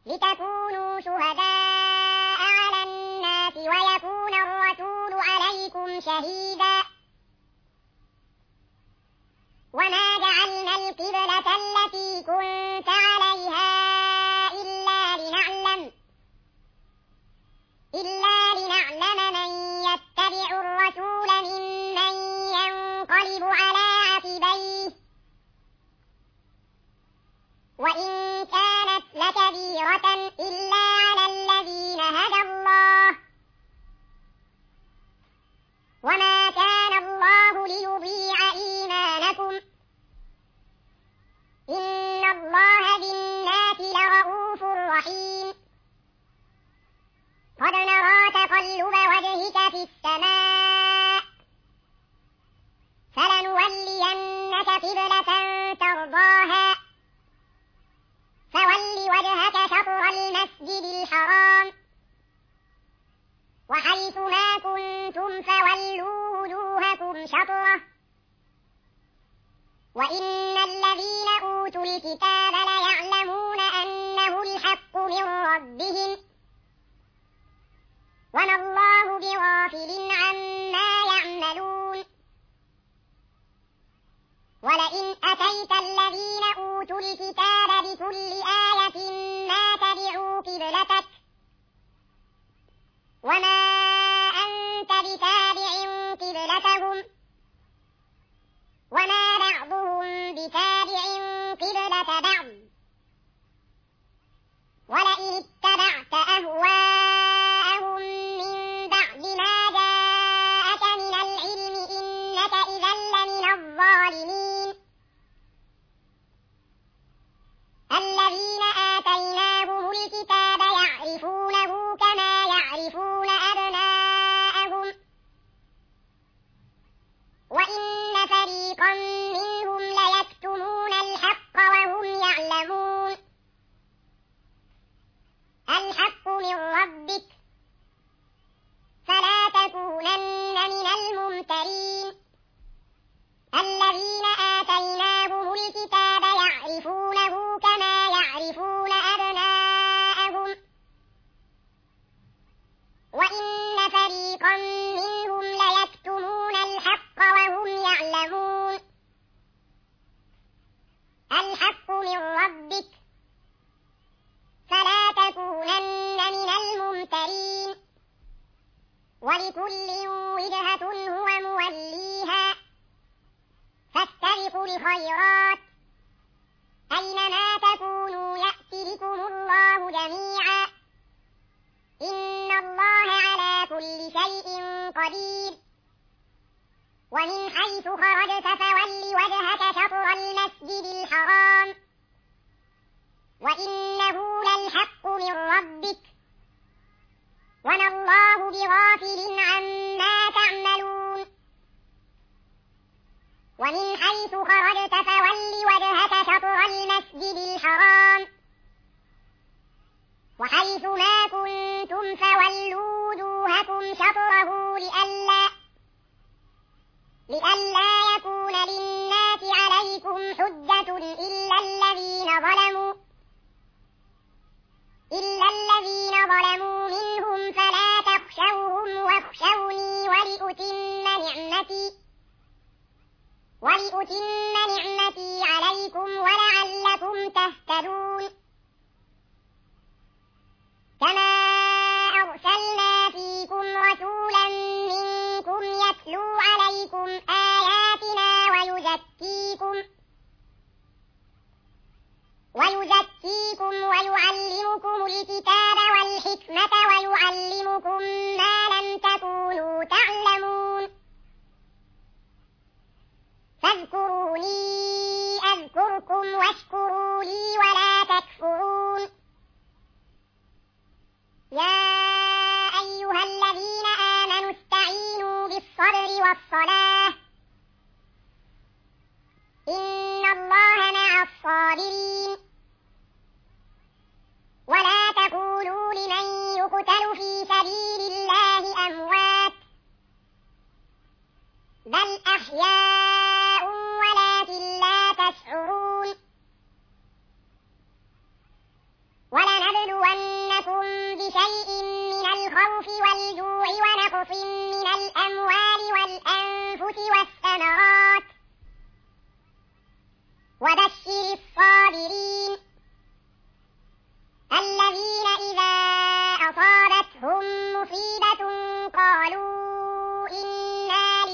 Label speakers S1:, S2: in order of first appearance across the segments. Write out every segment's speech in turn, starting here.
S1: لتكونوا شهداء على الناس ويكون الرسول عليكم شهيدا وما جعلنا القبلة التي كنت عليها إلا لنعلم من يتبع الرسول ممن ينقلب على عقبيه وإن كانت لكبيرة إلا على الذين هدى الله وما كان الله ليضيع إيمانكم إن الله بالناس لرءوف رحيم قد نرى تقلب وجهك في السماء فلنولينك قبلة ترضاها فول وجهك شطر المسجد الحرام وحيث ما كنتم فولوا وجوهكم شطره وإن الذين أوتوا الكتاب ليعلمون أنه الحق من ربهم وما الله بغافل عما يعملون ولئن أتيت الذين أوتوا الكتاب بكل آية ما تبعوا قبلتك وما أنت بتابع قبلتهم وما بعضهم بتابع قبلة بعض ولئن اتبعت أهواءهم من بعد ما جاءك من العلم إنك إذا لمن الظالمين الذين آتيناهم الكتاب يعرفونه كما يعرفون أبناءهم وإن فريقا منهم ليكتمون الحق وهم يعلمون الحق من ربك فلا تكونن من الممترين الذين آتيناهم الكتاب يعرفونه كما يعرفون أبناءهم وإن فريقا منهم ليكتمون الحق وهم يعلمون الحق من ربك فلا تكونن من الممترين ولكل وجهة هو موليها فاستبقوا الخيرات أينما تكونوا يأتي بكم الله جميعا إن الله على كل شيء قدير ومن حيث خرجت فول وجهك شطر المسجد الحرام وإنه للحق من ربك وما الله بغافل عما تعملون ومن حيث خرجت فول وجهك شطر المسجد الحرام وحيث ما كنتم فولوا وجوهكم شطره لئلا يكون للناس عليكم حجة إلا الذين ظلموا منهم فلا تخشوهم واخشوني ولأتم نعمتي عليكم ولعلكم تهتدون كما أرسلنا فيكم رسولا منكم يتلو عليكم آياتنا ويزكيكم ويعلمكم الكتاب والحكمة ويعلمكم ما لم تكونوا تعلمون فاذكروني أذكركم واشكروا لي ولا تكفرون يا أيها الذين آمنوا استعينوا بالصبر والصلاة إن الله مع الصابرين ولا تقولوا لمن يقتل في سبيل الله أموات بل أحياء ولكن لا تشعرون ولنبلونكم الخوف والجوع ونقص من الأموال والأنفس والثمرات وبشر الصابرين الذين إذا أصابتهم مصيبة قالوا إنا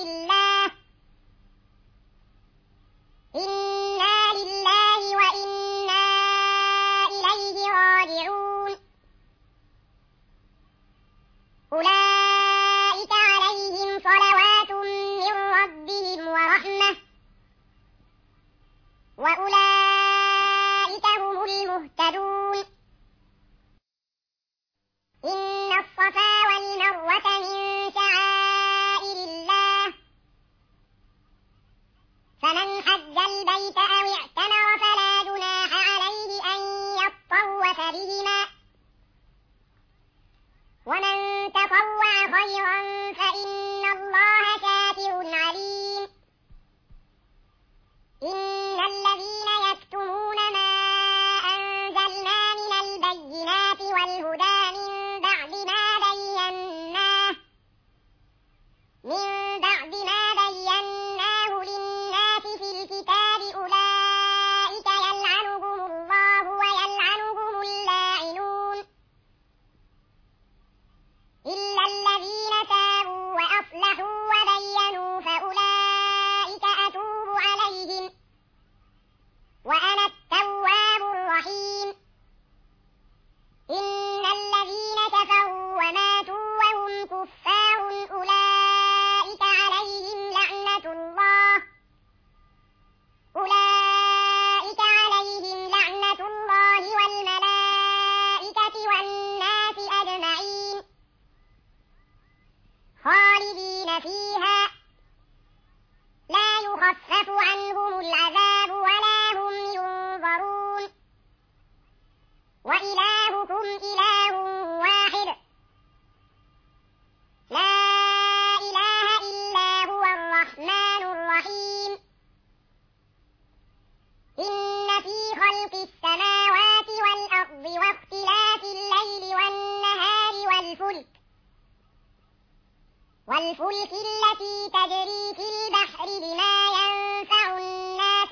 S1: لله وإنا إليه راجعون أولئك عليهم صلوات من ربهم ورحمة وأولئك هم المهتدون إن الصفا والمروة من شعائر الله فمن حج البيت أو اعتمر فلا جناح عليه أن يطوف بهما ومن تطوع خيرا فإن الله شاكر عليم إن الذين يكتمون ما أنزلنا من البينات والهدى من بعد ما بيناه للناس في الكتاب أولئك يلعنهم الله ويلعنهم اللاعنون إلا الذين تابوا وأصلحوا وبينوا فأولئك أتوب عليهم وأنا التواب الرحيم إن الذين كفروا وماتوا وهم كفار أولئك عليهم لعنة الله والملائكة والناس أجمعين خالدين فيها لا يخفف عنهم العذاب ولا هم ينظرون وإلهكم إله واحد لا إله إلا هو الرحمن الرحيم إن في خلق السماوات والأرض واختلاف الليل والنهار والفلك التي تجري في البحر بما ينفع الناس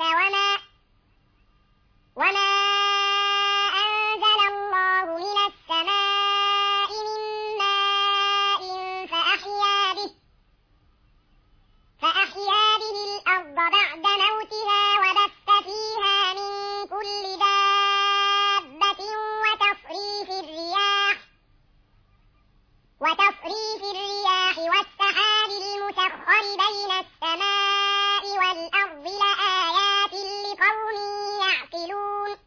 S1: وما أنزل الله من السماء من ماء فأحيا به الأرض بعد موتها وبث فيها من كل دابة وتصريف الرياح والسحاب المسخر بين السماء والأرض لآيات لقوم يعقلون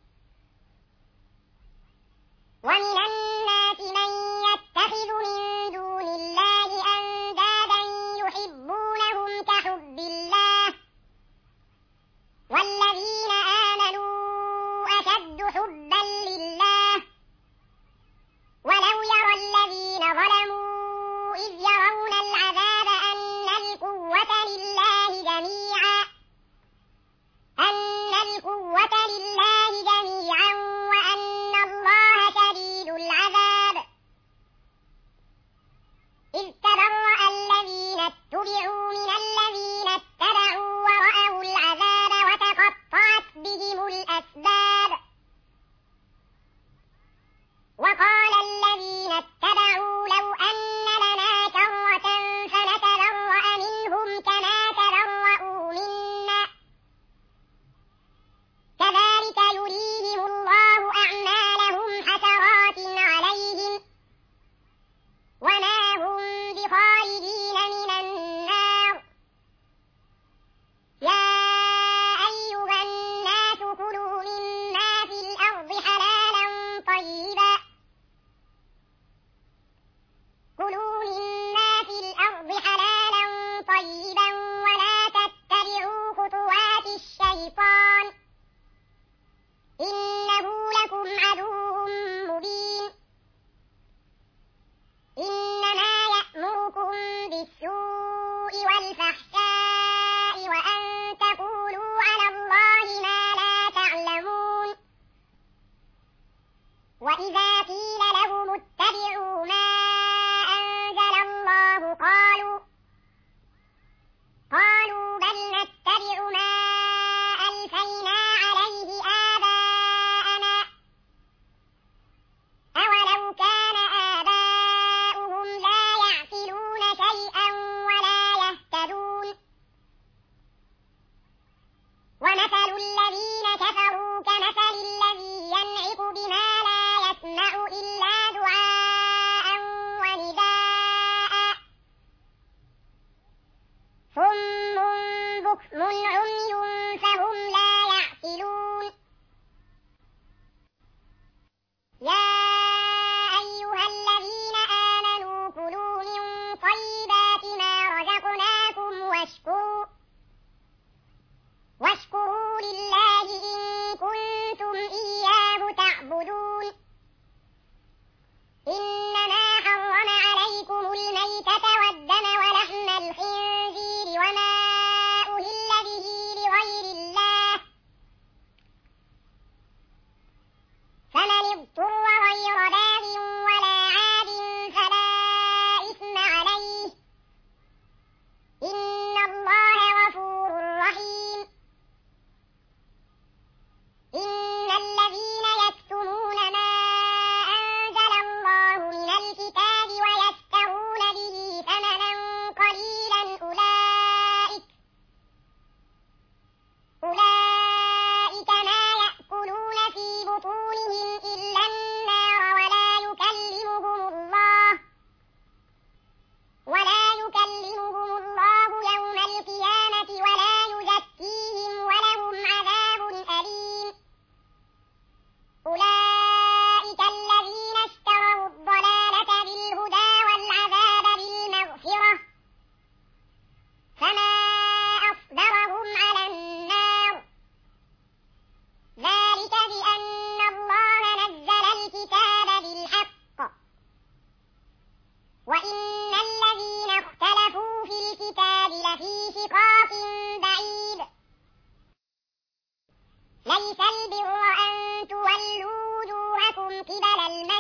S1: ومن الناس من يتخذ من دون الله أندادا يحبونهم كحب الله والذين آمنوا أشد حبا لله ولو يرى الذين ظلموا إذ يرون العذاب أن القوة لله جميعا وأن الله شديد العذاب إذ تبرأ الذين اتبعوا من الذين اتبعوا ورأوا العذاب وتقطعت بهم الأسباب وقال الذين اتبعوا لو أن لنا كرة فنتبرأ منهم كما تبرأوا منا كذلك يريهم الله أعمالهم حسرات عليهم وما هم بخارجين من النار يا أيها الناس كلوا مما في الأرض حلالا طيبا ولا تتبعوا خطوات الشيطان إنه لكم عدو مبين إنما يأمركم بالسوء والفحشاء وأن تقولوا على الله ما لا تعلمون وإذا قيل لهم اتبعوا ما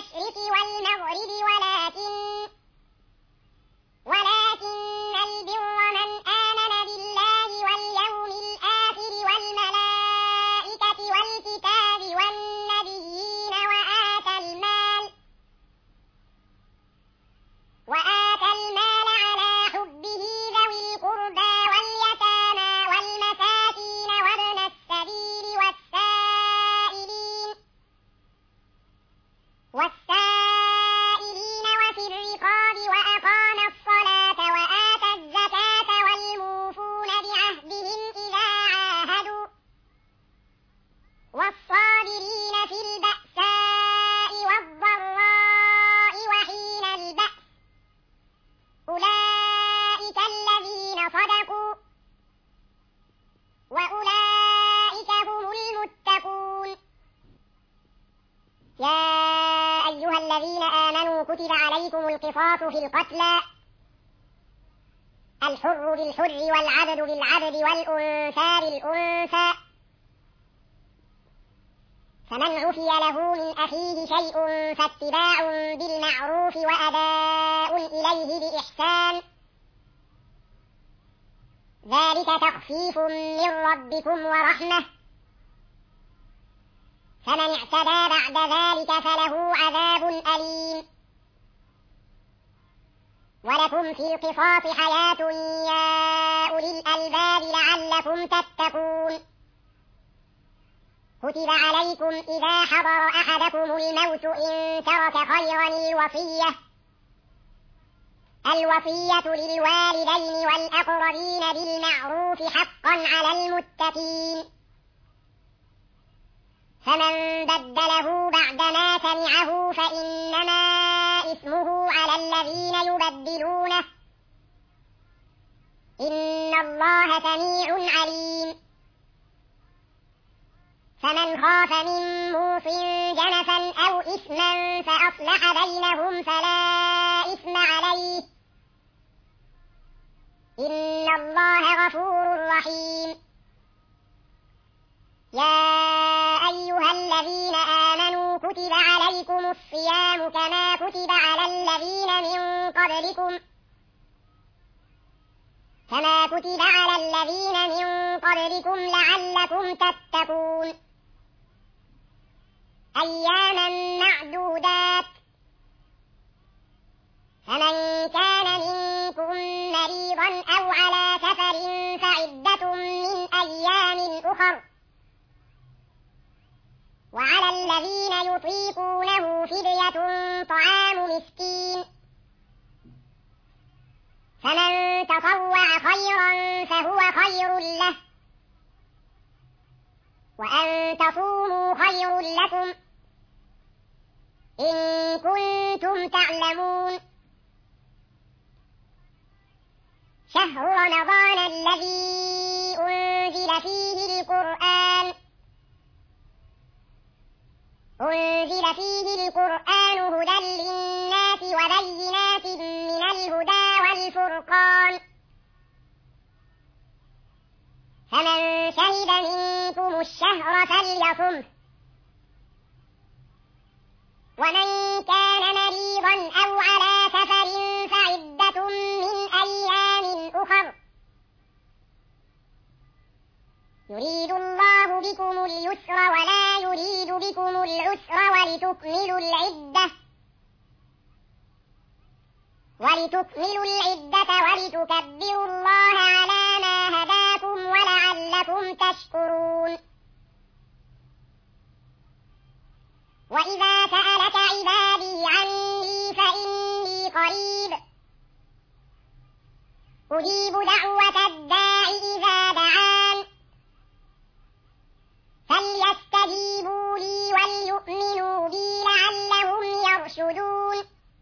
S1: المشرق والمغرب ولكن البر من آمن بالله واليوم الآخر والملائكة والكتاب والنبيين وآتى المال على حبه ذوي القربى واليتامى والمساكين وابن السبيل والسائلين وفي الرقاب وأقام الصلاة وآتى الزكاة والموفون بعهدهم إذا عاهدوا والصابرين في البأساء والضراء وحين البأس أولئك الذين صدقوا وأولئك هم المتقون. يا أيها الذين آمنوا كتب عليكم القصاص في القتلى الحر بالحر والعبد بالعبد والأنثى بالأنثى فمن عفي له من أخيه شيء فاتباع بالمعروف وأداء إليه بإحسان ذلك تخفيف من ربكم ورحمة فمن اعتدى بعد ذلك فله عذاب أليم. ولكم في القصاص حياة يا أولي الألباب لعلكم تتقون. كتب عليكم إذا حضر أحدكم الموت إن ترك خيرا الوصية للوالدين والأقربين بالمعروف حقا على المتقين. فمن بدله بعدما سمعه فإنما إثمه على الذين يبدلونه إن الله سميع عليم. فمن خاف من موص جنفا أو إثما فأصلح بينهم فلا إثم عليه إن الله غفور رحيم. يا أيها الذين آمنوا كتب عليكم الصيام كما كتب على الذين من قبلكم لعلكم تتقون. أياما معدودات فمن كان منكم مريضا أو على سفر فعدة من أيام أخر وعلى الذين يطيقونه فدية طعام مسكين فمن تطوع خيرا فهو خير له وأن تصوموا خير لكم إن كنتم تعلمون. شهر رمضان الذي أنزل فيه القرآن هدى للناس وبينات من الهدى والفرقان فمن شهد منكم الشهر فليصمه ومن كان مريضا أو على سفر فعدة من أيام أخر يريد الله بكم اليسر ولا يريد بكم العسر ولتكملوا العدة ولتكبروا الله على ما هداكم ولعلكم تشكرون. وإذا سألك عبادي عني فإني قريب أجيب دعوة الداع إذا دعان فليستجيبوا لي وليؤمنوا بي لعلهم يرشدون.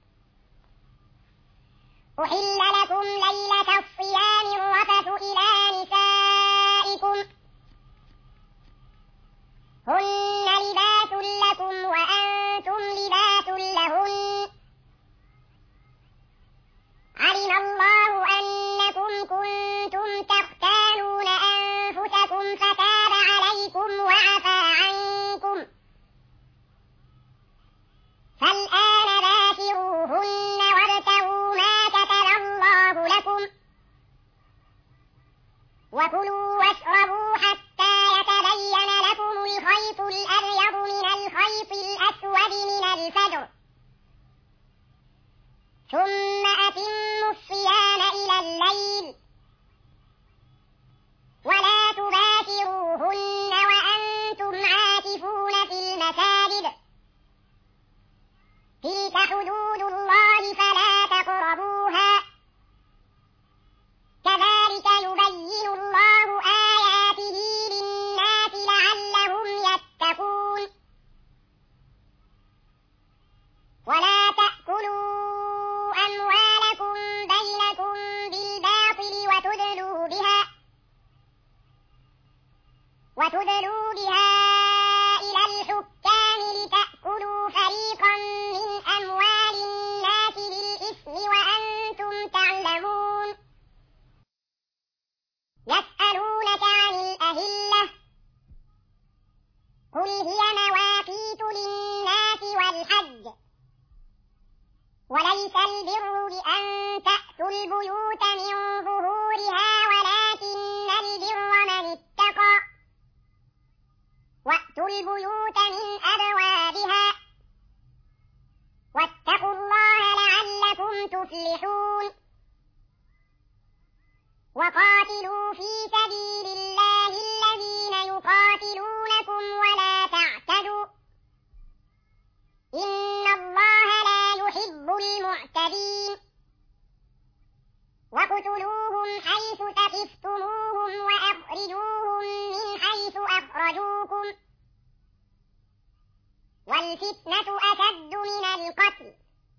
S1: أحل لكم ليلة الصيام الرفث إلى نسائكم هن لباس لكم وأنتم لباس لهن علم الله أنكم كنتم تختانون أنفسكم فتاب عليكم وعفى عنكم فالآن البيوت من ظهورها ولكن البر من اتقى وأتوا البيوت من أبوابها واتقوا الله لعلكم تفلحون وقاتلوا في سبيل الله الذين يقاتلونكم ولا تعتدوا إن الله لا يحب المعتدين واقتلوهم حيث ثقفتموهم وأخرجوهم من حيث أخرجوكم والفتنة أشد من القتل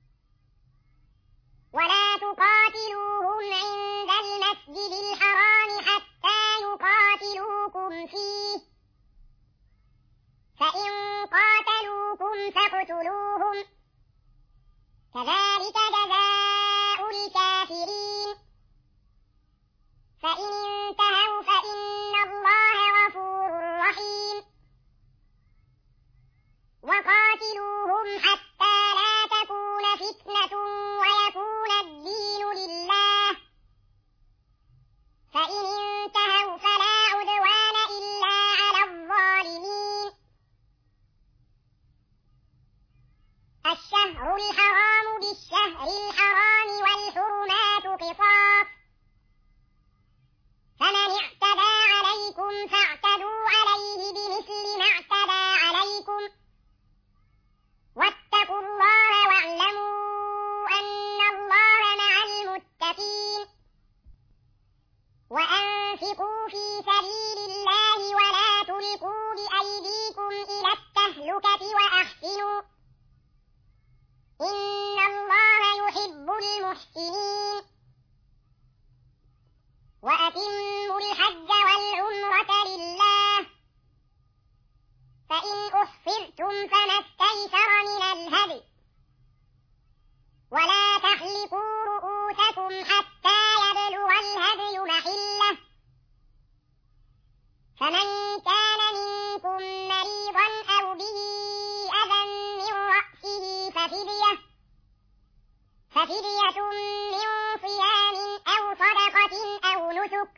S1: ولا تقاتلوهم عند المسجد الحرام حتى يقاتلوكم فيه فإن قاتلوكم فاقتلوهم كذلك جزاء الكافرين فإن انتهوا فإن الله غفور رحيم وقاتلوهم حتى لا تكون فتنة ويكون الدين لله فإن انتهوا فلا عدوان إلا على الظالمين الشهر الحرام بالشهر الحرام والحرمات قصاص فمن اعتدى عليكم فاعتدوا عليه بمثل ما اعتدى عليكم واتقوا الله واعلموا أن الله مع المتقين وأنفقوا في سبيل الله ولا تلقوا بأيديكم إلى التهلكة وأحسنوا إن الله يحب المحسنين وأتموا الحج والعمرة لله فإن أحصرتم فما استيسر من الهدي ولا تحلقوا رؤوسكم حتى يبلغ الهدي محله فمن كان منكم مريضا أو به أذى من رأسه ففدية من صيام أو صدقة أو نسك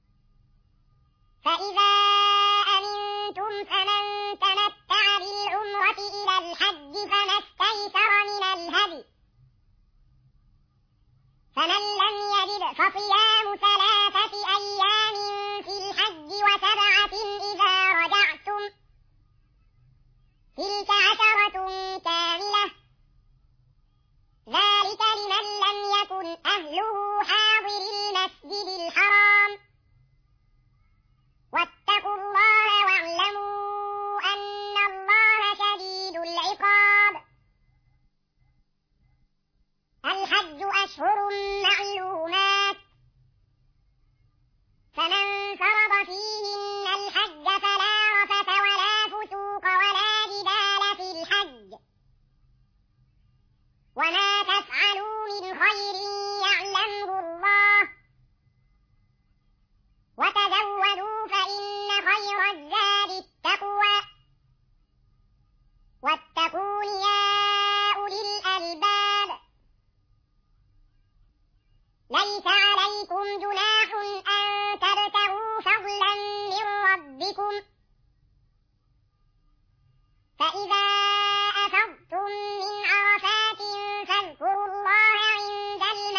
S1: فإذا أمنتم فمن تمتع بالعمرة إلى الحج فما استيسر من الهدي فمن لم يجد فصيام 3 أيام في الحج و7 إذا رجعتم تلك 10 كاملة ذلك لمن لم يكن أهله حاضر المسجد الحرام واتقوا الله واعلموا أن الله شديد العقاب الحج أشهر معلومات فمن فرض فيهن الحج فلا رفث ولا فسوق ولا جدال في الحج وما تفعلوا من خير يعلمه الله وتزودوا فإن خير الزاد التقوى واتقون يا أولي الألباب ليس عليكم جناح أن تبتغوا فضلا من ربكم فإذا أفضتم من عرفات فاذكروا الله عند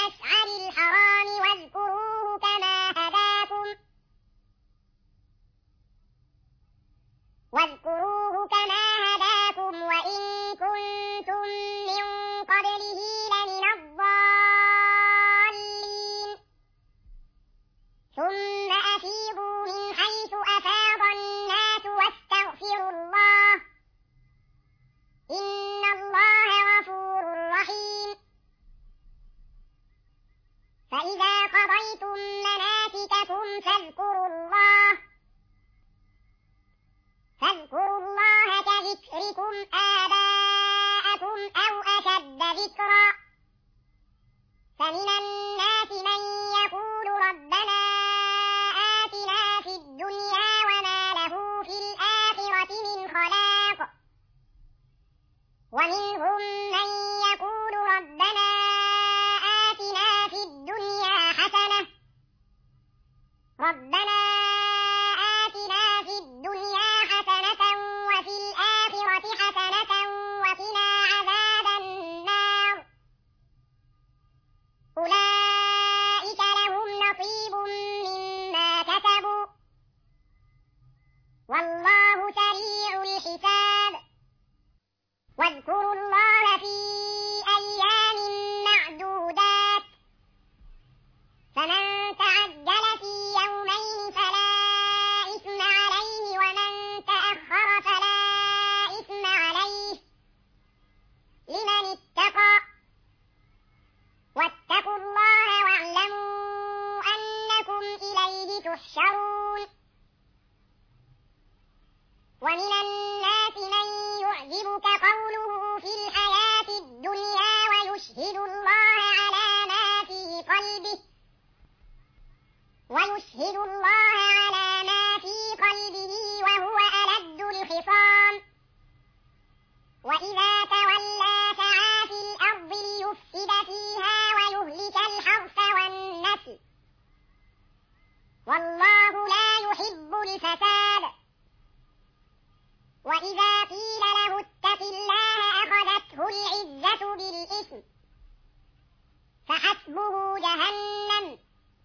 S1: فحسبه جهنم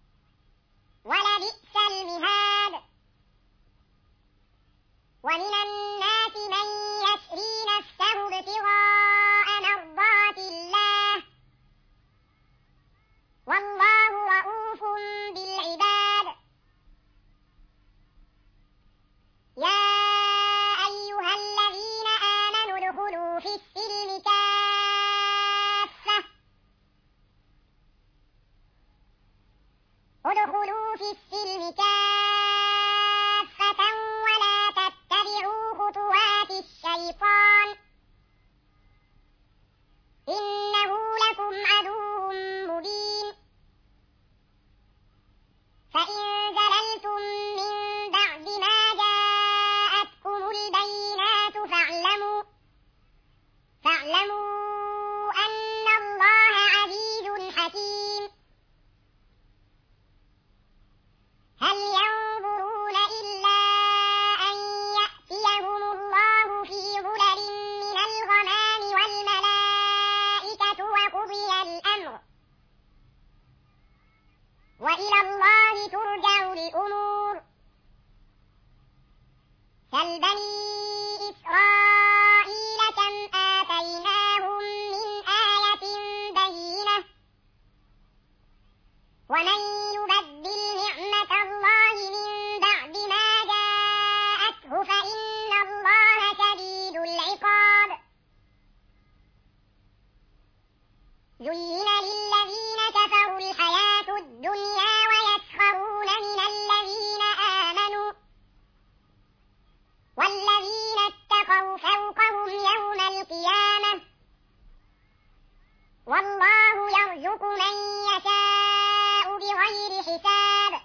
S1: ولبئس المهاد ومن الناس من يشري نفسه ابتغاء مرضات الله والله رؤوف بالعباد يا أيها الذين آمنوا ادخلوا في السلم كافة ولا تتبعوا خطوات الشيطان إنه لكم عدو مبين فإن زللتم من بعد ما جاءتكم البينات فاعلموا أن الله عزيز حكيم هل ينظرون إلا أن يأتيهم الله في ظلل من الغمام والملائكة وقضي الأمر وإلى الله ترجع الأمور سل بني إسرائيل كم آتيناهم من آية بينة ومن يبدل نعمة الله من بعد ما جاءته فإن الله شديد العقاب زين للذين كفروا الحياة الدنيا ويسخرون من الذين آمنوا والذين اتقوا فوقهم يوم القيامة والله يرزق من يشاء بغير حساب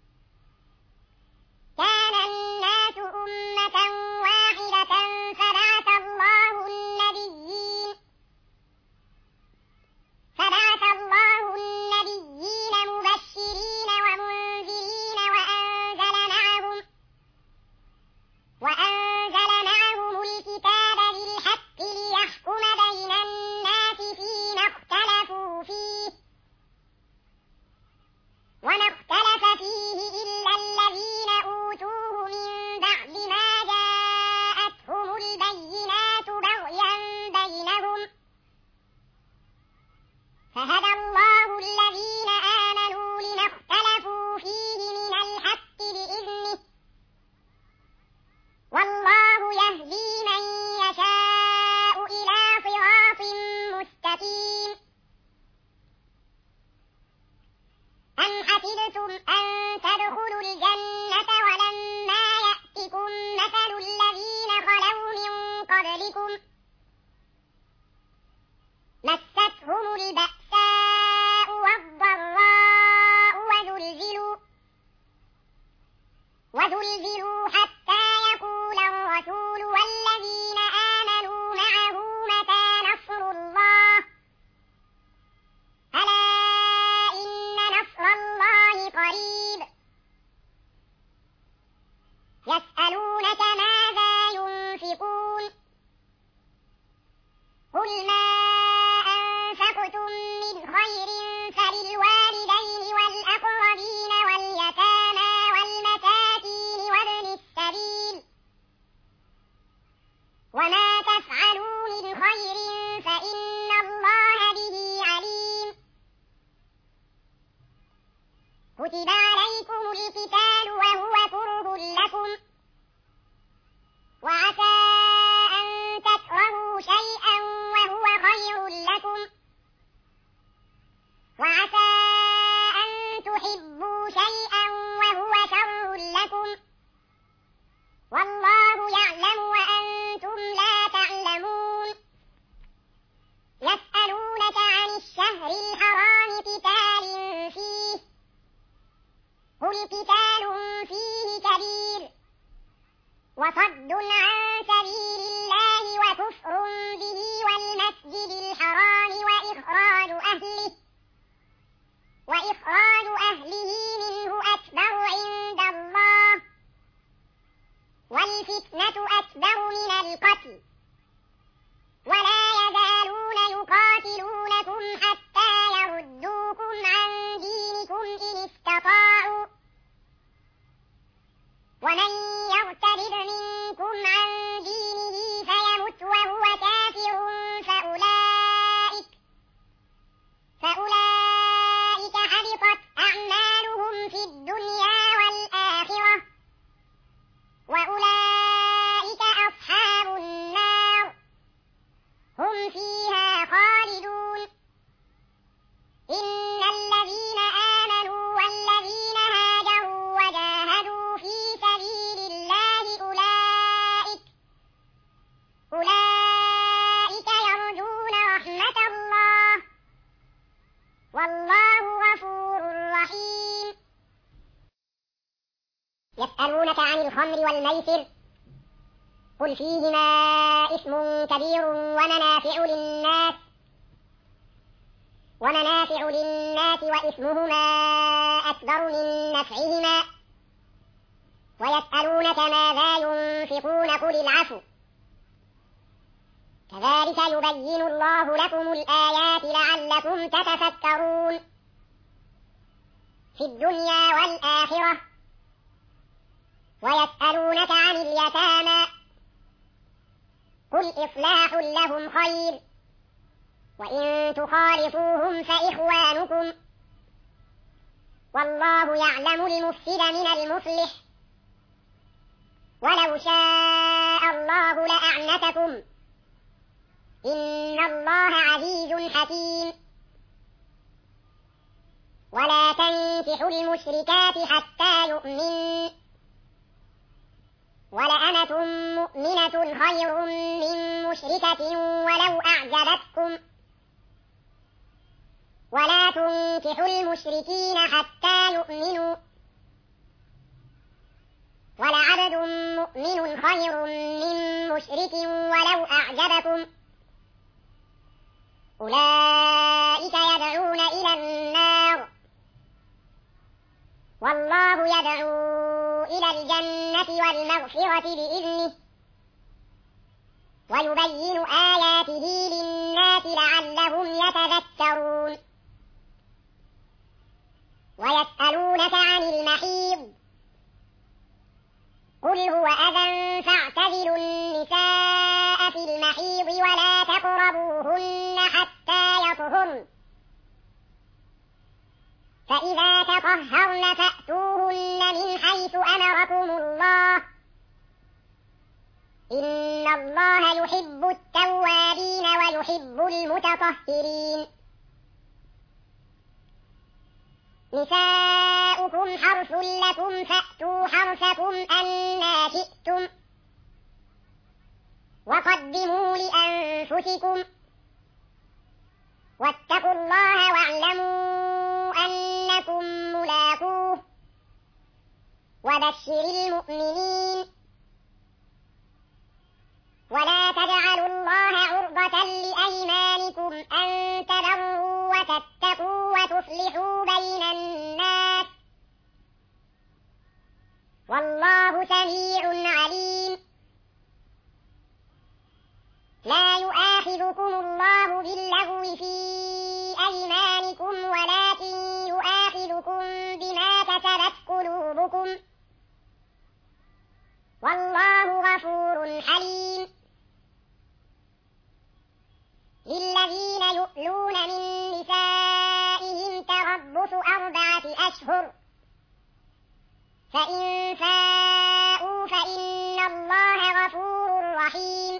S1: كان الناس أمة واحدة فبعث الله النبيين مبشرين ومنذرين وأنزل معهم الكتاب بالحق ليحكم بين الناس فيما اختلفوا فيه وما اختلف فيه إلا الذين أوتوه من بعد ما جاءتهم البينات بغيا بينهم فهدى الله الذين آمنوا لما اختلفوا فيه من الحق بإذنه والله يهدي من يشاء إلى صراط مستقيم أم حسبتم أن تدخلوا الجنة ولما يأتكم مثل الذين خلوا من قبلكم مستهم البأساء والضراء وزلزلوا حتى يقول الرسول والذين آمنوا معه متى نصر الله ألا إن نصر الله قريب والله غفور رحيم. يسألونك عن الخمر والميسر قل فيهما إثم كبير ومنافع للناس وإثمهما أكبر من نفعهما ويسألونك ماذا ينفقون قل العفو كذلك يبين الله لكم الآيات لعلكم تتفكرون في الدنيا والآخرة. ويسألونك عن اليتامى قل إصلاح لهم خير وإن تخالطوهم فإخوانكم والله يعلم المفسد من المصلح ولو شاء الله لأعنتكم إن الله عزيز حكيم. ولا تنكحوا المشركات حتى يؤمنوا ولأمة مؤمنة خير من مشركة ولو أعجبتكم ولا تنكحوا المشركين حتى يؤمنوا ولعبد مؤمن خير من مشرك ولو أعجبكم أولئك يدعون إلى النار والله يدعو إلى الجنة والمغفرة بإذنه ويبين آياته للناس لعلهم يتذكرون. ويسألونك عن المحيض قل هو أذى فاعتزلوا النساء في المحيض ولا تقربوهن حتى يطهرن فإذا تطهرن فأتوهن من حيث أمركم الله إن الله يحب التوابين ويحب المتطهرين. نساؤكم حرث لكم فأتوا حرثكم أنى شئتم وقدموا لأنفسكم واتقوا الله واعلموا أنكم ملاقوه وبشر المؤمنين. ولا تجعلوا الله عرضة لأيمانكم أن تبروا وتتقوا وتصلحوا بين الناس والله سميع عليم. لا يؤاخذكم الله باللغو في أيمانكم ولكن يؤاخذكم بما كسبت قلوبكم والله غفور حليم. للذين يؤلون من نسائهم تربص 4 أشهر فإن فاءوا فإن الله غفور رحيم.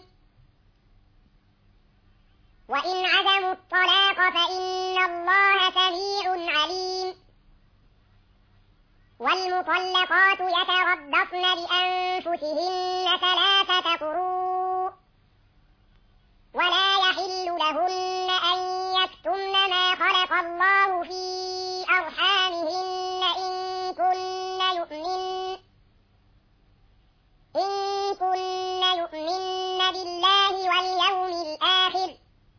S1: وإن عزموا الطلاق فإن الله سميع عليم. والمطلقات يتربصن بأنفسهن 3 قروء ولا يحل لهن أن يكتمن ما خلق الله في أرحامهن إن كن يؤمن بالله واليوم الآخر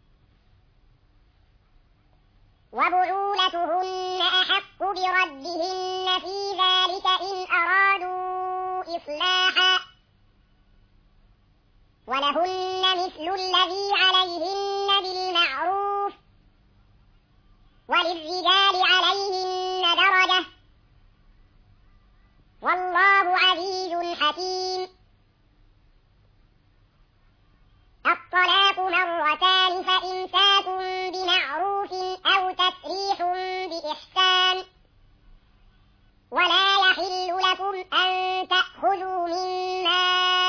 S1: وبعولتهن أحق بردهن في ذلك إن أرادوا إصلاحا ولهن مثل الذي عليهن بالمعروف وللرجال عليهن درجة والله عزيز حكيم. الطلاق 2 فإمساك بمعروف أو تسريح بإحسان ولا يحل لكم أن تأخذوا مما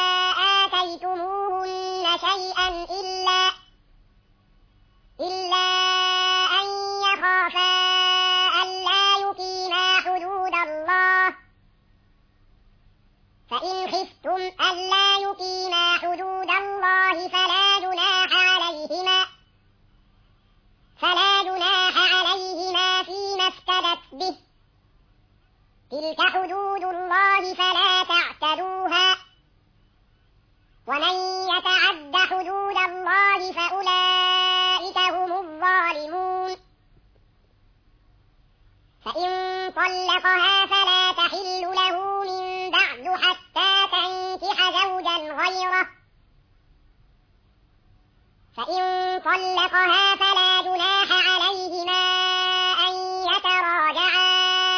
S1: آتيتموهن شيئا إلا أن يخافا ألا يقيما حدود الله فإن خفتم ألا يقيما حدود الله فلا جناح عليهما حدود الله فلا تعتدوها ومن يتعد حدود الله فأولئك هم الظالمون فإن طلقها فلا تحل له من بعد حتى تنكح زوجا غيره فإن طلقها فلا جناح عليهما أن يتراجعا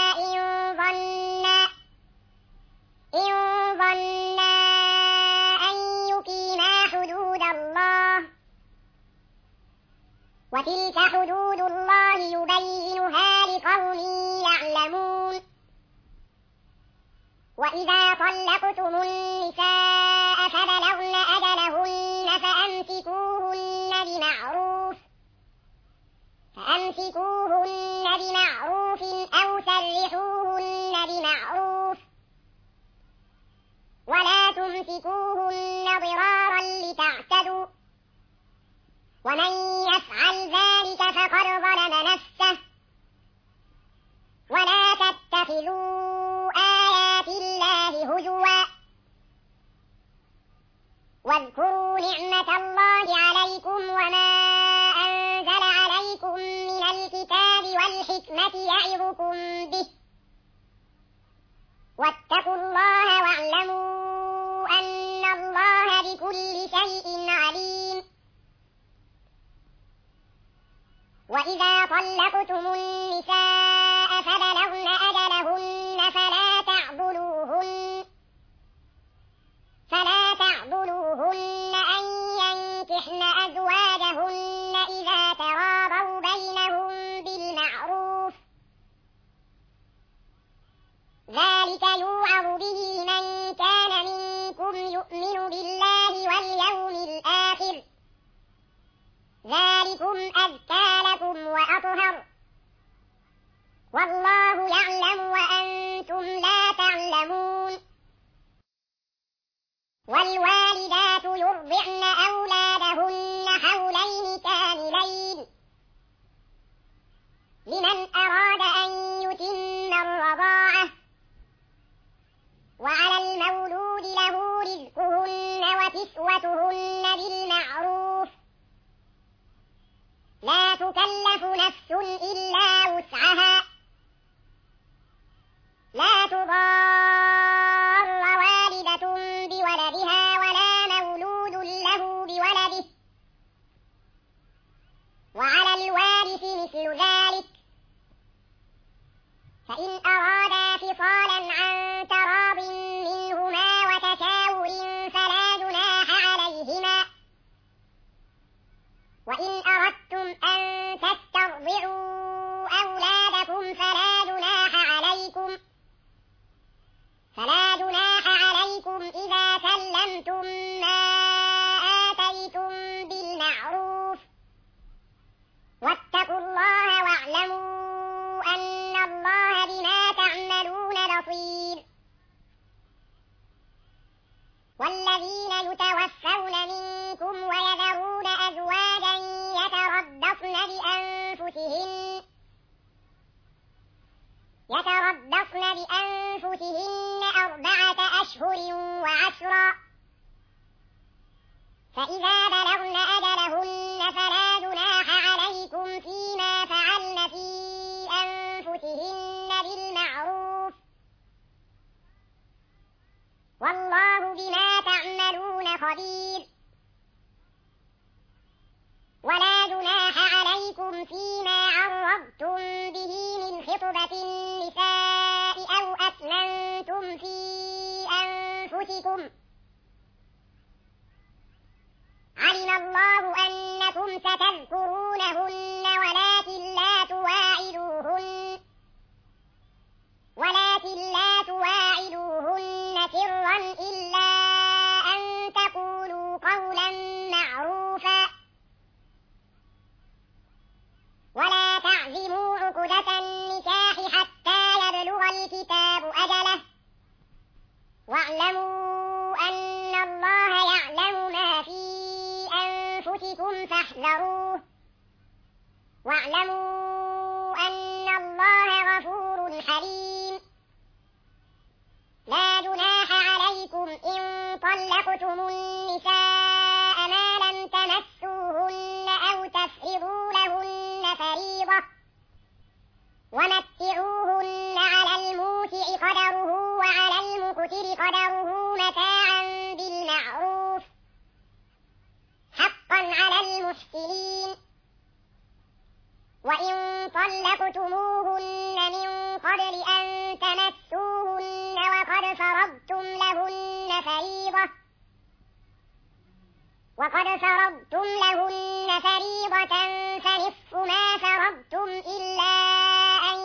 S1: إن ظنا أن يقيما حدود الله وتلك حدود الله يبينها لقوم يعلمون وإذا طلقتم النساء فبلغن أجلهن فأمسكوهن بمعروف أو سرحوهن بمعروف ولا تمسكوهن ضرارا لتعتدوا ومن يفعل ذلك فقد ظلم نفسه ولا تتخذوا آيات الله هزوا واذكروا نعمة الله عليكم وما أنزل عليكم من الكتاب والحكمة يعظكم به واتقوا الله واعلموا أن الله بكل شيء عليم وإذا طلقتم النساء فبلغن أجلهن فلا تعضلوهن أن ينكحن أزواجهن إذا تراضوا بينهم بالمعروف ذلك يوعظ به من كان منكم يؤمن بالله واليوم الآخر ذلكم أزكى لكم وأطهر والله يعلم وأنتم لا تعلمون والوالدات يرضعن أولادهن حولين كاملين لمن أراد أن يتم الرضاعة وعلى المولود له رزقهن وكسوتهن بالمعروف لا تكلف نفس إلا وسعها لا تضار والدة بولدها ولا مولود له بولده وعلى الوارث مثل ذلك فإن أرادا فصالا عن تراض منهما وتشاور فلا جناح عليهما وإن أردتم أن تسترضعوا أولادكم فلا جناح عليكم إذا سلمتم ما آتيتم بالمعروف واتقوا الله واعلموا أن الله بما تعملون بصير والذين يتوفون منكم ويذرون أزواجا يتربصن بأنفسهن 4 أشهر وعشرا فإذا بلغن أجلهن فلا جناح عليكم فيما فعلن في أنفسهن بالمعروف والله بما تعملون خبير ولا جناح عليكم فيما عرضتم به من خطبة النساء أو أكننتم في أنفسكم علم الله أنكم ستذكرونهن ولكن لا تواعدوهن سرا إلا أن تقولوا قولا معروفا ولا تعزموا عقدة النكاح حتى يبلغ الكتاب أجله واعلموا أن الله يعلم ما في أنفسكم فاحذروه واعلموا أن الله غفور حليم طلقتم النساء ما لم تمسوهن أو تفرضوا لهن فريضة ومتعوهن على الموسع قدره وعلى المقتر قدره متاعا بالمعروف حقا على المحسنين. وإن طلقتموهن من قبل أن تمسوهن وقد فرضتم لهن فريضة فنصف ما فرضتم إلا أن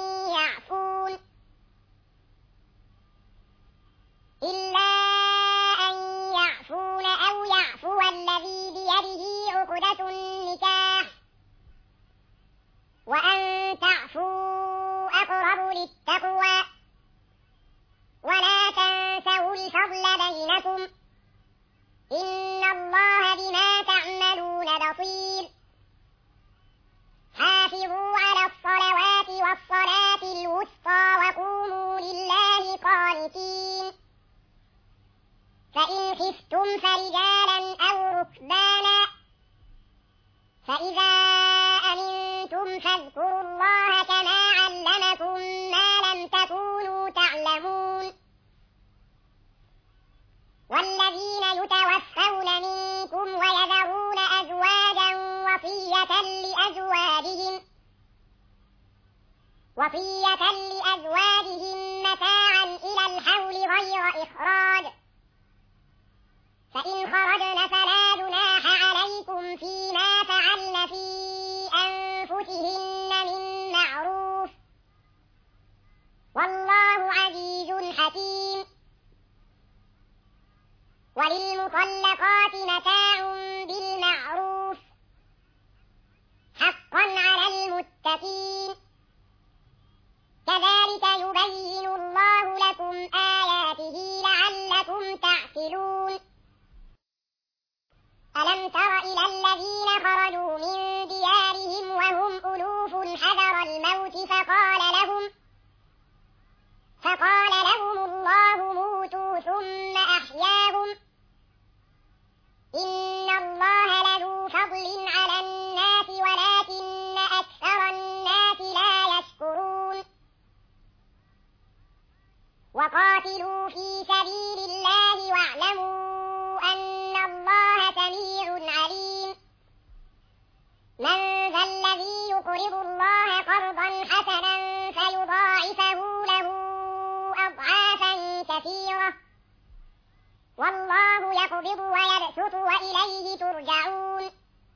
S1: يعفون أو يعفو الذي بيده عقدة النكاح وأن تعفوا أقرب للتقوى ولا تنسوا الفضل بينكم إن الله بما تعملون بصير. حافظوا على الصلوات والصلاة الوسطى وقوموا لله قانتين. فإن خفتم فرجالا أو ركبانا فإذا أمنتم فاذكروا الله كما علمكم ما لم تكونوا تعلمون. والذين يتوفون منكم ويذرون أزواجا وصية لأزواجهم متاعا إلى الحول غير إخراج فإن خرجن فلا جناح عليكم فيما فعلن في أنفسهن من معروف والله عزيز حكيم. وللمطلقات متاع بالمعروف حقا على المتقين. كذلك يبين الله لكم آياته لعلكم تعقلون. ألم تر إلى الذين خرجوا من ديارهم وهم ألوف حذر الموت فقال لهم الله موتوا ثم أحياهم إن الله لذو فضل على الناس ولكن أكثر الناس لا يشكرون. وقاتلوا في سبيل الله واعلموا أن الله سميع عليم. من ذا الذي يقرض الله قرضا حسنا فيضاعفه له أضعافا كثيرة والله يقبض ويبسط وإليه ترجعون.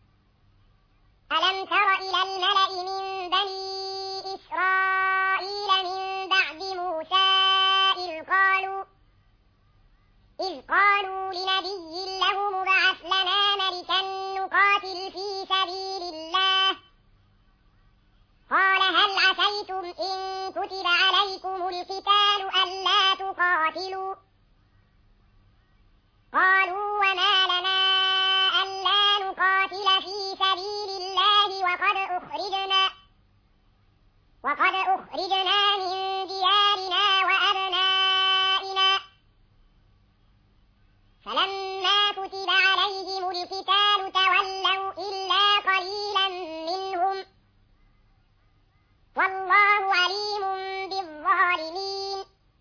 S1: ألم تر إلى الملأ من بني إسرائيل من بعد موسى إذ قالوا لنبي له ابعث لنا ملكا نقاتل في سبيل الله قال هل عسيتم إن كتب عليكم القتال ألا تقاتلوا قالوا وما لنا ألا نقاتل في سبيل الله وقد أخرجنا من ديارنا وأبنائنا فلما كتب عليهم القتال تولوا إلا قليلا منهم والله عليم بالظالمين.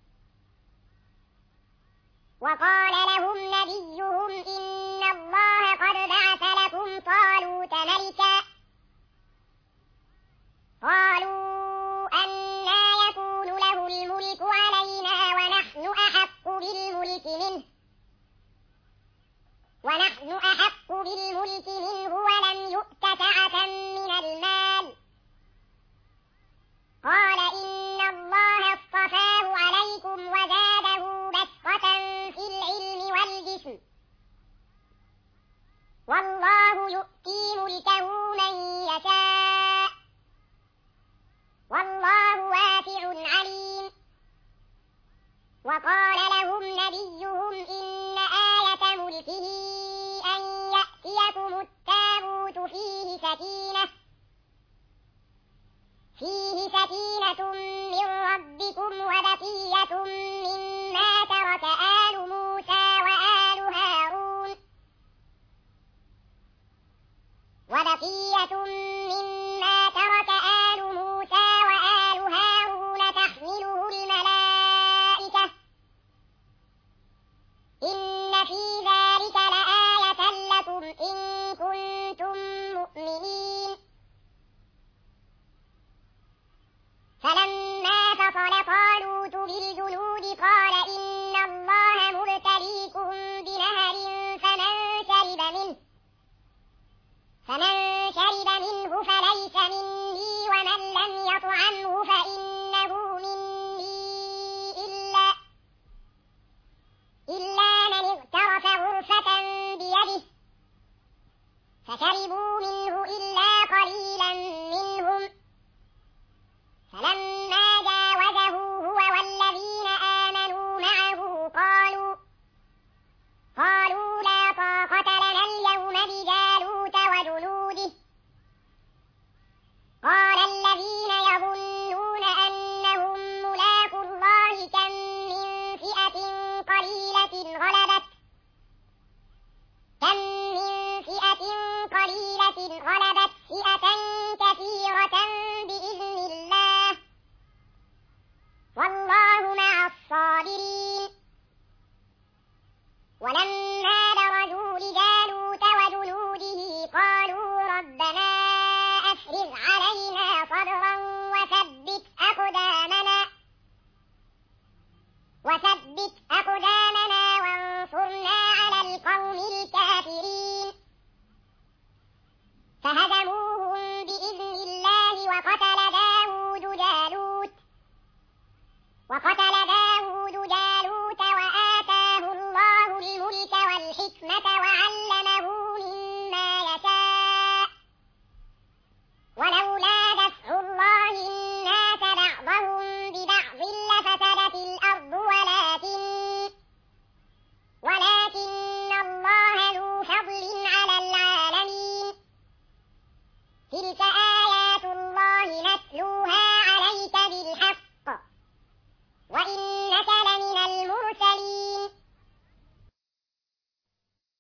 S1: وقال لهم نبيهم إن الله قد بعث لكم طالوت ملكا قالوا أنى يكون له الملك علينا ونحن أحق بالملك منه ولم يؤت سعة من المال قال إن الله اصطفاه عليكم وزاده بسطة في العلم والجسم والله يؤتي ملكه من يشاء والله واسع عليم. وقال لهم نبيهم إن آية ملكه أن يأتيكم التابوت فيه سكينة من ربكم وبقية مما ترك آل موسى وآل هارون وبقية مما ترك آل موسى وآل هارون تحمله الملائكة إن في ذلك لآية لكم إن كنتم مؤمنين فلما فصل طالوت بالجنود قال إن الله مبتليكم بنهر فمن شرب منه فليس مني ومن لم يطعمه فإن